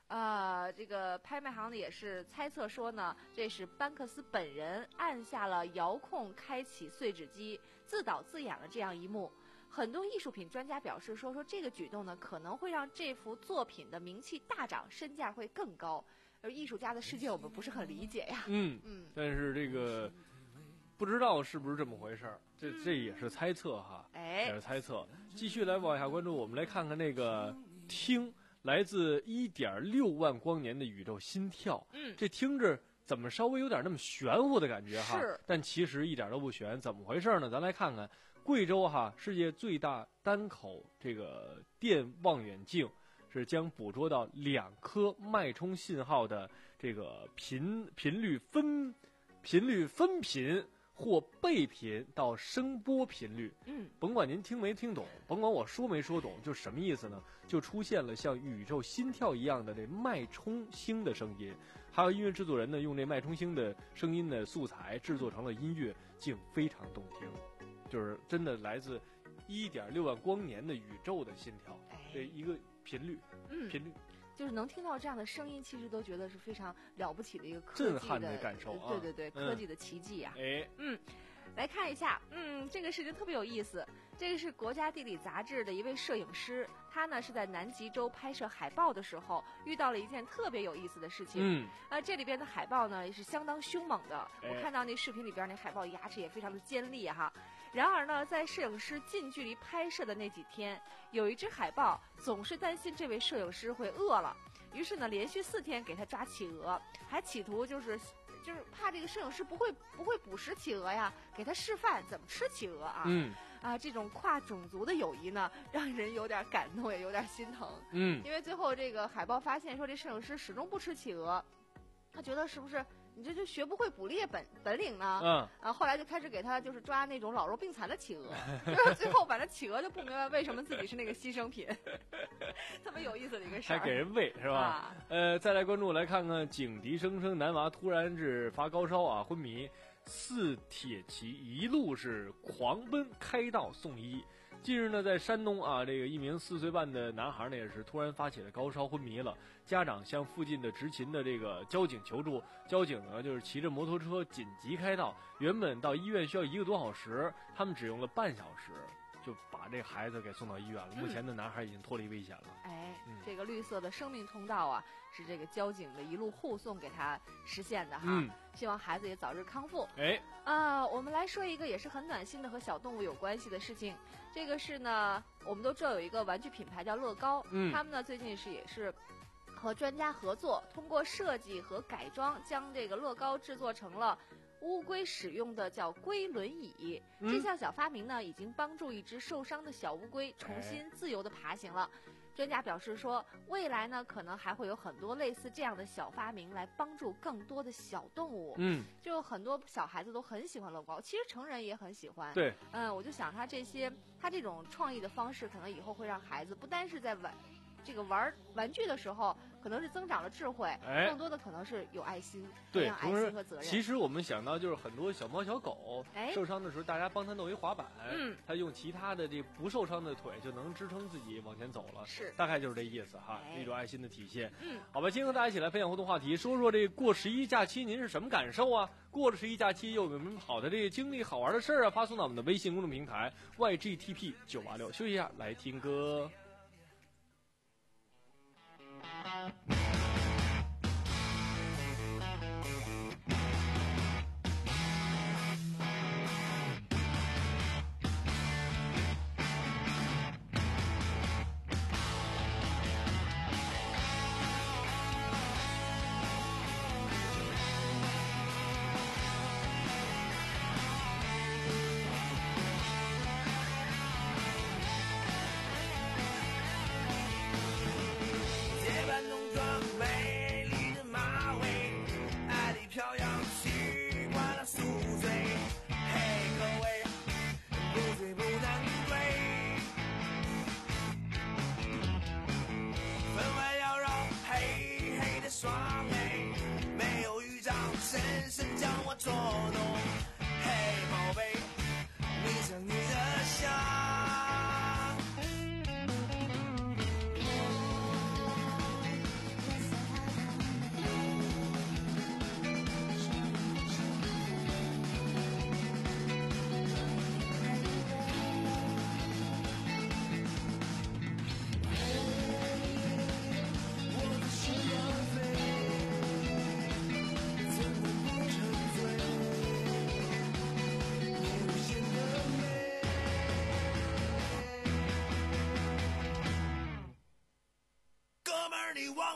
啊，这个拍卖行呢也是猜测说呢，这是班克斯本人按下了遥控开启碎纸机，自导自演了这样一幕。很多艺术品专家表示说，说这个举动呢可能会让这幅作品的名气大涨，身价会更高。而艺术家的世界我们不是很理解呀。 嗯嗯， 但是这个不知道是不是这么回事儿，这这也是猜测哈， 哎， 也是猜测。继续来往下关注，我们来看看那个听。来自一点六万光年的宇宙心跳， 嗯， 这听着怎么稍微有点那么玄乎的感觉哈？ 是， 但其实一点都不玄，怎么回事呢？咱来看看，贵州哈，世界最大单口这个电望远镜是将捕捉到两颗脉冲信号的这个频频率分频率分频。或倍频到声波频率， 嗯， 甭管您听没听懂，甭管我说没说懂，就什么意思呢？就出现了像宇宙心跳一样的这脉冲星的声音，还有音乐制作人呢，用这脉冲星的声音的素材制作成了音乐，竟非常动听，就是真的来自一点六万光年的宇宙的心跳，这一个频率， 嗯， 频率。 就是能听到这样的声音，其实都觉得是非常了不起的一个科技震撼的感受啊！ 对对对，科技的奇迹啊！ 哎， 嗯，来看一下，嗯，这个事情特别有意思。这个是国家地理杂志的一位摄影师，他呢是在南极洲拍摄海报的时候，遇到了一件特别有意思的事情。 嗯， 啊，这里边的海报呢也是相当凶猛的， 哎、 我看到那视频里边那海报牙齿也非常的尖利哈。然而呢，在摄影师近距离拍摄的那几天，有一只海豹总是担心这位摄影师会饿了。于是呢，连续四天给他抓企鹅，还企图就是就是怕这个摄影师不会不会捕食企鹅呀，给他示范怎么吃企鹅啊。 嗯啊，这种跨种族的友谊呢，让人有点感动，也有点心疼。 嗯， 因为最后这个海豹发现说，这摄影师始终不吃企鹅，他觉得是不是你这就学不会捕猎本本领呢？ 嗯， 啊，后来就开始给他就是抓那种老弱病残的企鹅，就是最后反正企鹅就不明白为什么自己是那个牺牲品，特别有意思的一个事儿。 还给人喂是吧？ 啊、 呃，再来关注来看看警笛声声，男娃突然是发高烧啊，昏迷，四铁骑一路是狂奔开道送医。近日呢，在山东啊，这个一名四岁半的男孩呢，也是突然发起了高烧，昏迷了。家长向附近的执勤的这个交警求助，交警呢就是骑着摩托车紧急开道。原本到医院需要一个多小时，他们只用了半小时，就把这孩子给送到医院了。目前的男孩已经脱离危险了。 哎， 嗯、 这个绿色的生命通道啊，是这个交警的一路护送给他实现的哈。 嗯， 希望孩子也早日康复。 哎， 啊，我们来说一个也是很暖心的和小动物有关系的事情。这个是呢，我们都知道有一个玩具品牌叫乐高， 嗯， 他们呢最近是也是和专家合作，通过设计和改装，将这个乐高制作成了乌龟使用的叫龟轮椅。 嗯、 这项小发明呢，已经帮助一只受伤的小乌龟重新自由地爬行了。哎，专家表示说，未来呢，可能还会有很多类似这样的小发明来帮助更多的小动物。 嗯， 就很多小孩子都很喜欢乐高，其实成人也很喜欢。 对， 嗯，我就想他这些，他这种创意的方式，可能以后会让孩子不单是在玩这个玩玩具的时候，可能是增长了智慧， 哎， 更多的可能是有爱心， 对， 培养爱心和责任。 其实我们想到就是很多小猫小狗， 哎， 受伤的时候，大家帮他弄一滑板， 嗯， 他用其他的这不受伤的腿就能支撑自己往前走了， 是， 大概就是这意思哈， 哎， 一种爱心的体现。 嗯， 好吧，今天和大家一起来分享互动话题，说说这过十一假期您是什么感受啊？过了十一假期又有什么好的这个经历、好玩的事儿啊？发送到我们的微信公众平台 Y G T P 九八六。休息一下，来听歌。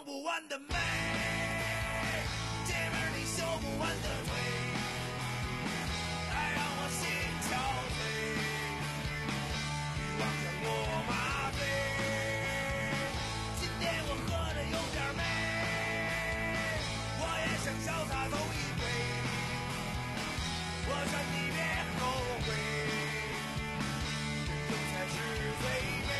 望不完的美，姐妹儿你秀不完的腿，爱让我心憔悴，欲望将我麻醉。今天我喝的有点美，我也想潇洒走一回，我劝你别后悔，真正才是最美。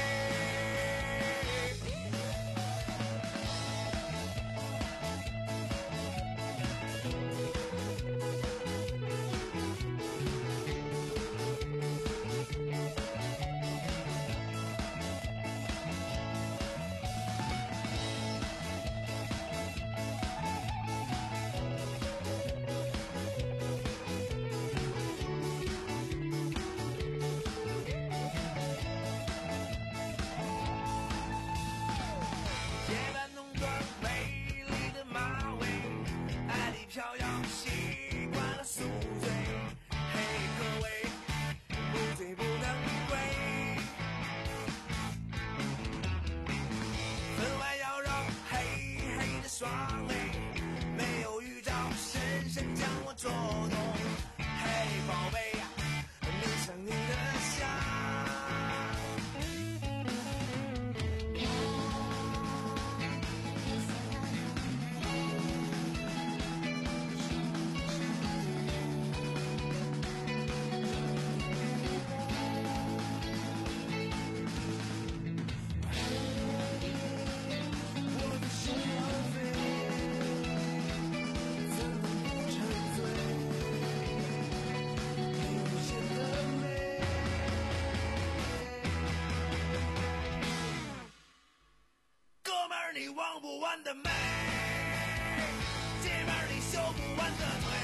你望不完的美，姐妹儿你秀不完的腿，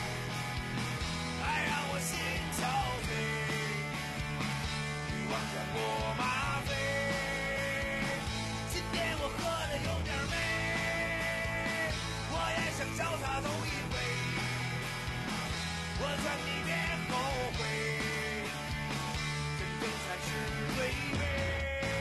爱让我心憔悴，欲望将我麻醉。今天我喝的有点美，我也想潇洒走一回，我劝你别后悔，真正才是最美。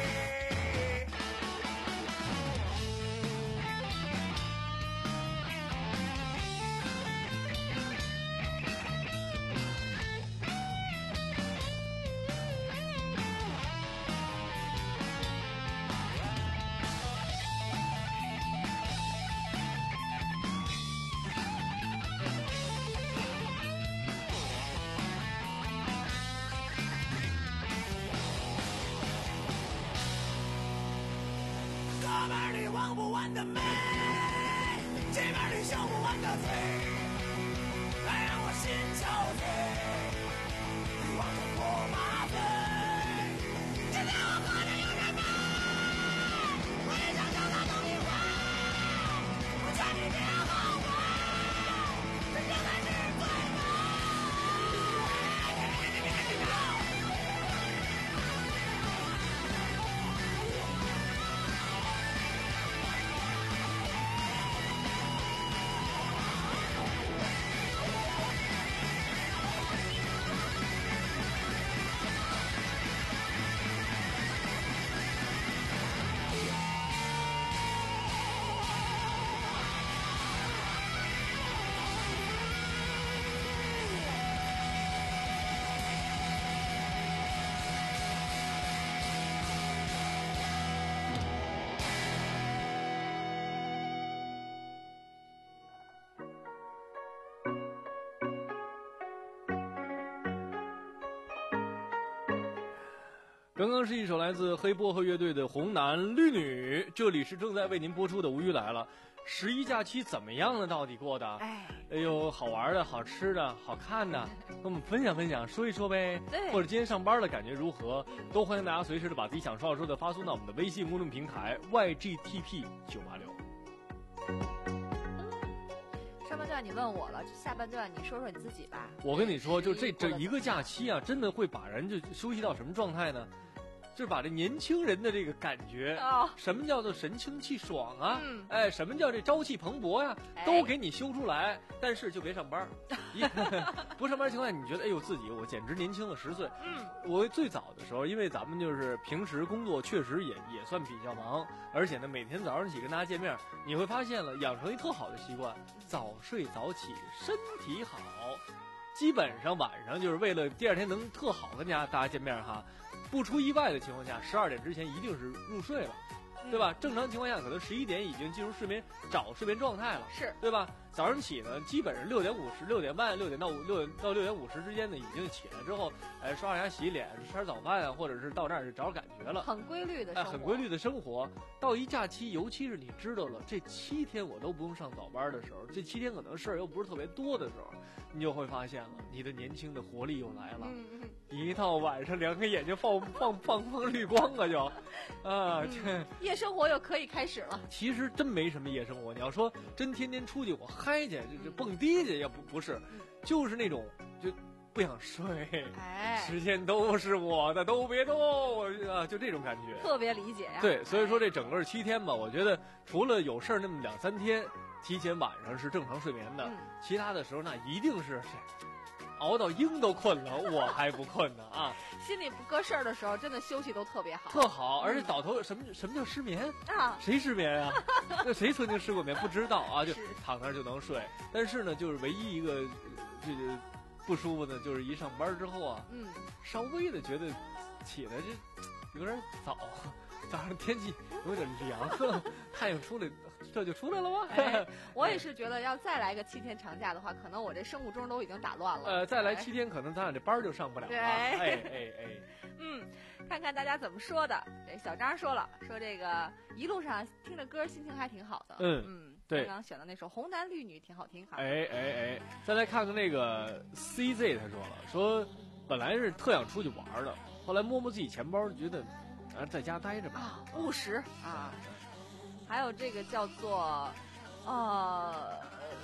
哥们儿你望不完的美，姐妹儿你秀不完的腿，爱让我心憔悴，欲望将我麻醉。今天我喝的有点美，我也想潇洒走一回，我劝你别后悔，真正才是最美。 刚刚是一首来自黑薄荷乐队的《红男绿女》，这里是正在为您播出的《无语来了》。十一假期怎么样呢？到底过的？ 哎， 哎呦，好玩的、好吃的、好看的，跟我们分享分享，说一说呗。 对。 或者今天上班的感觉如何？都欢迎大家随时的把自己想说的说的发送到我们的微信公众平台 Y G T P 九八六。 上半段你问我了，下半段你说说你自己吧。 我跟你说，就这这一个假期啊，真的会把人就休息到什么状态呢？ 就是把这年轻人的这个感觉， 哦什么叫做神清气爽啊？ 嗯哎，什么叫这朝气蓬勃呀、 哎都给你修出来。但是就别上班，一不上班情况下，你觉得哎呦自己我简直年轻了十岁。 嗯， 我最早的时候，因为咱们就是平时工作确实也也算比较忙，而且呢每天早上起跟大家见面，你会发现了养成一特好的习惯，早睡早起，身体好。基本上晚上就是为了第二天能特好跟大家大家见面哈，不出意外的情况下，十二点之前一定是入睡了，对吧？正常情况下可能十一点已经进入睡眠找睡眠状态了， 是对吧？早上起呢，基本上六点五十、六点半、六点到五六点到六点五十之间呢，已经起来之后，哎，刷牙、洗脸、吃点早饭啊，或者是到那儿就找着感觉了， 很规律的哎， 生活， 很规律的生活。到一假期，尤其是你知道了这七天我都不用上早班的时候，这七天可能事儿又不是特别多的时候，你就会发现了，你的年轻的活力又来了。 嗯嗯， 一到晚上，两个眼睛放放放放绿光啊，就，啊，这、 嗯夜生活又可以开始了。 其实真没什么夜生活。你要说真天天出去我嗨去，这这蹦迪去也不不是，就是那种就不想睡， 哎， 时间都是我的，都别动啊，就这种感觉。 特别理解呀。 对，所以说哎这整个七天吧，我觉得除了有事儿那么两三天，提前晚上是正常睡眠的， 嗯其他的时候那一定是熬到鹰都困了，我还不困呢啊， 心里不搁事儿的时候，真的休息都特别好。 特好。而且倒头什么什么叫失眠？ 啊， 谁失眠啊？那谁曾经失过眠？不知道啊，就是躺那儿就能睡。但是呢，就是唯一一个这个不舒服的，就是一上班之后啊， 嗯， 稍微的觉得起来就有点早，早上天气有点凉，太阳出来，这就出来了吗？ 哎，我也是觉得要再来个七天长假的话，可能我这生物钟都已经打乱了。 呃，再来七天，可能咱俩这班儿就上不了了。 对哎哎哎， 嗯，看看大家怎么说的。这小张说了，说这个一路上听着歌，心情还挺好的。 嗯嗯， 对刚刚选的那首《红男绿女》挺好听哈。 哎哎哎，再来看看那个 C Z， 他说了，说本来是特想出去玩的，后来摸摸自己钱包，觉得啊在家待着吧。 啊，务实啊。还有这个叫做呃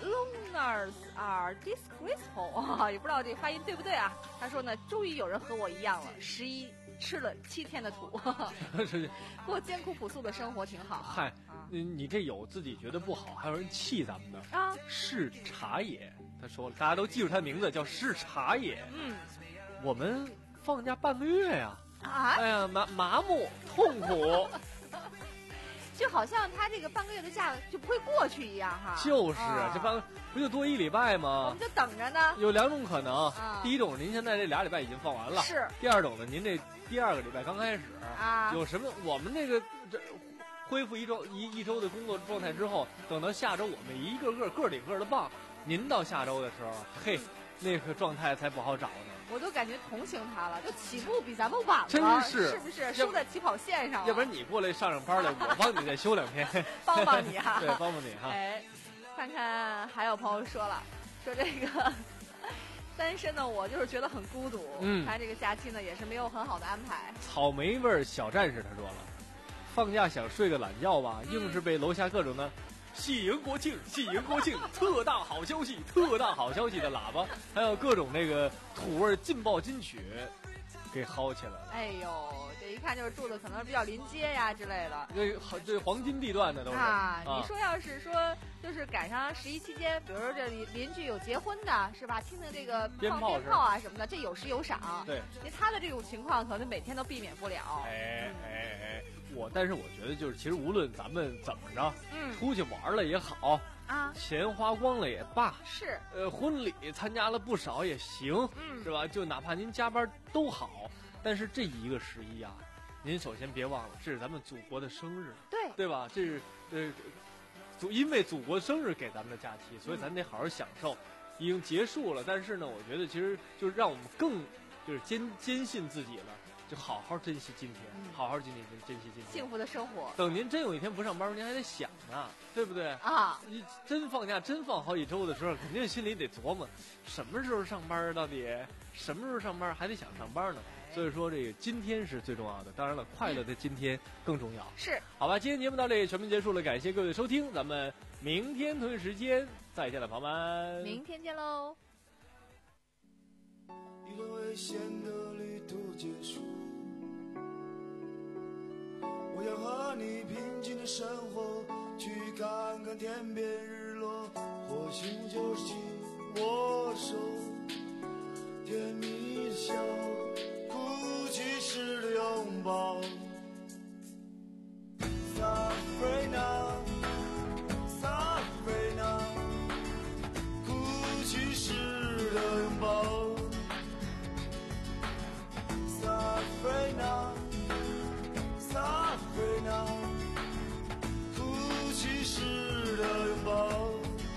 Lunars are disgraceful 啊，也不知道这个发音对不对啊。他说呢，终于有人和我一样了，十一吃了七天的土， 是过艰苦朴素的生活挺好啊。 嗨， 啊你你这有自己觉得不好，还有人气咱们呢。 啊， 是茶野，他说了，大家都记住他的名字叫是茶野。 嗯我们放假半个月呀、 啊， 哎呀麻麻木痛苦， 就好像他这个半个月的假就不会过去一样哈。 就是啊这半不就多一礼拜我吗们？就等着呢。 有两种可能， 啊第一种您现在这俩礼拜已经放完了， 是第二种呢，您这第二个礼拜刚开始， 啊， 有什么我们这个这恢复一周一一周的工作状态之后，等到下周我们一个个个顶个的棒，您到下周的时候，嘿，那个状态才不好找呢。 我都感觉同情他了，就起步比咱们晚了， 真是是不是要输在起跑线上了？ 要不然你过来上上班来，我帮你再休两天， 帮帮你哈对，帮帮你哈。 哎，看看还有朋友说了，说这个单身的我就是觉得很孤独， 嗯他这个假期呢也是没有很好的安排。 草莓味儿小战士他说了，放假想睡个懒觉吧， 嗯硬是被楼下各种的喜迎国庆、喜迎国庆、特大好消息、特大好消息的喇叭，还有各种那个土味劲爆金曲给薅起来了。 哎呦，这一看就是住的可能比较临街呀之类的。 这这黄金地段的都是啊，你说要是说就是赶上十一期间，比如说这里邻居有结婚的，是吧？听听这个放鞭炮鞭炮啊什么的，这有时有赏。 对， 那他的这种情况，可能每天都避免不了。 哎哎哎，我但是我觉得就是，其实无论咱们怎么着， 嗯出去玩了也好， 啊， 钱花光了也罢， 是， 呃，婚礼参加了不少也行， 嗯是吧？就哪怕您加班都好，但是这一个十一啊，您首先别忘了，这是咱们祖国的生日， 对， 对吧？这是呃，祖因为祖国生日给咱们的假期，所以咱得好好享受。已经结束了，但是呢，我觉得其实就是让我们更就是坚坚信自己了，就好好珍惜今天， 嗯好好今天珍珍惜今天。 幸福的生活等您真有一天不上班，您还得想呢，对不对？ 啊， 你真放假，真放好几周的时候，肯定心里得琢磨，什么时候上班？到底什么时候上班？还得想上班呢。所以说，这个今天是最重要的。当然了，快乐的今天更重要。 是， 好吧，今天节目到这里全面结束了，感谢各位的收听，咱们明天同一时间再见了，朋友们。 明天见喽。 一段危险的旅途结束， 想和你平静的生活，去看看天边日落，或许就是紧握手，甜蜜的笑，哭泣时的拥抱。Sabrina, Sabrina， 哭泣时的拥抱。Sabrina, Sabrina， 哭泣时的拥抱。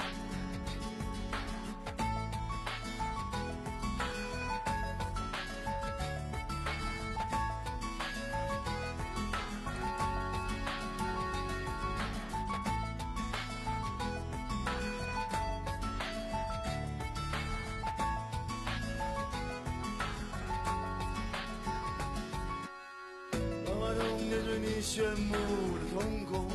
你炫目的瞳孔，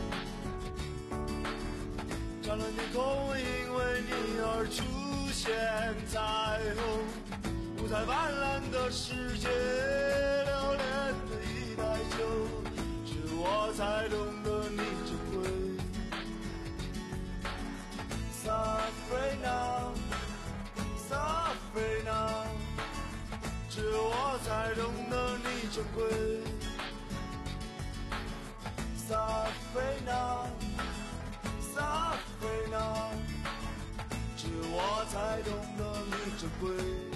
湛蓝天空因为你而出现彩虹，五彩斑斓的世界，留恋的一袋酒，是我才懂得你珍贵。Sabrina, Sabrina， 只有我才懂得你珍贵。Sabrina, Sabrina， 只我才懂得你珍贵。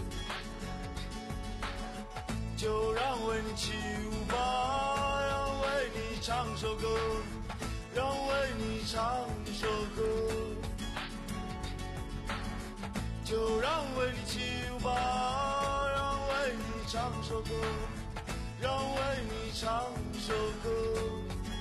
就让为你起舞吧，让为你唱首歌，让为你唱首歌。就让为你起舞吧，让为你唱首歌，让为你唱首歌。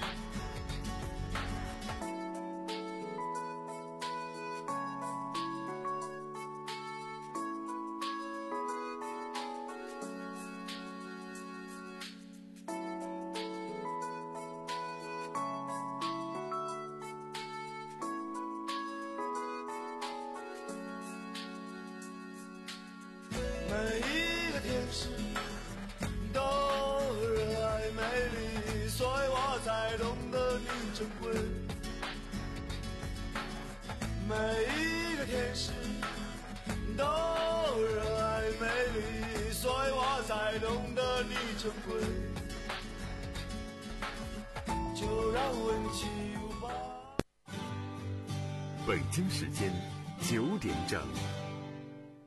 每一个天使都热爱美丽，所以我才懂得你珍贵。每一个天使都热爱美丽，所以我才懂得你珍贵。就让为你起舞吧。 北京时间九点整。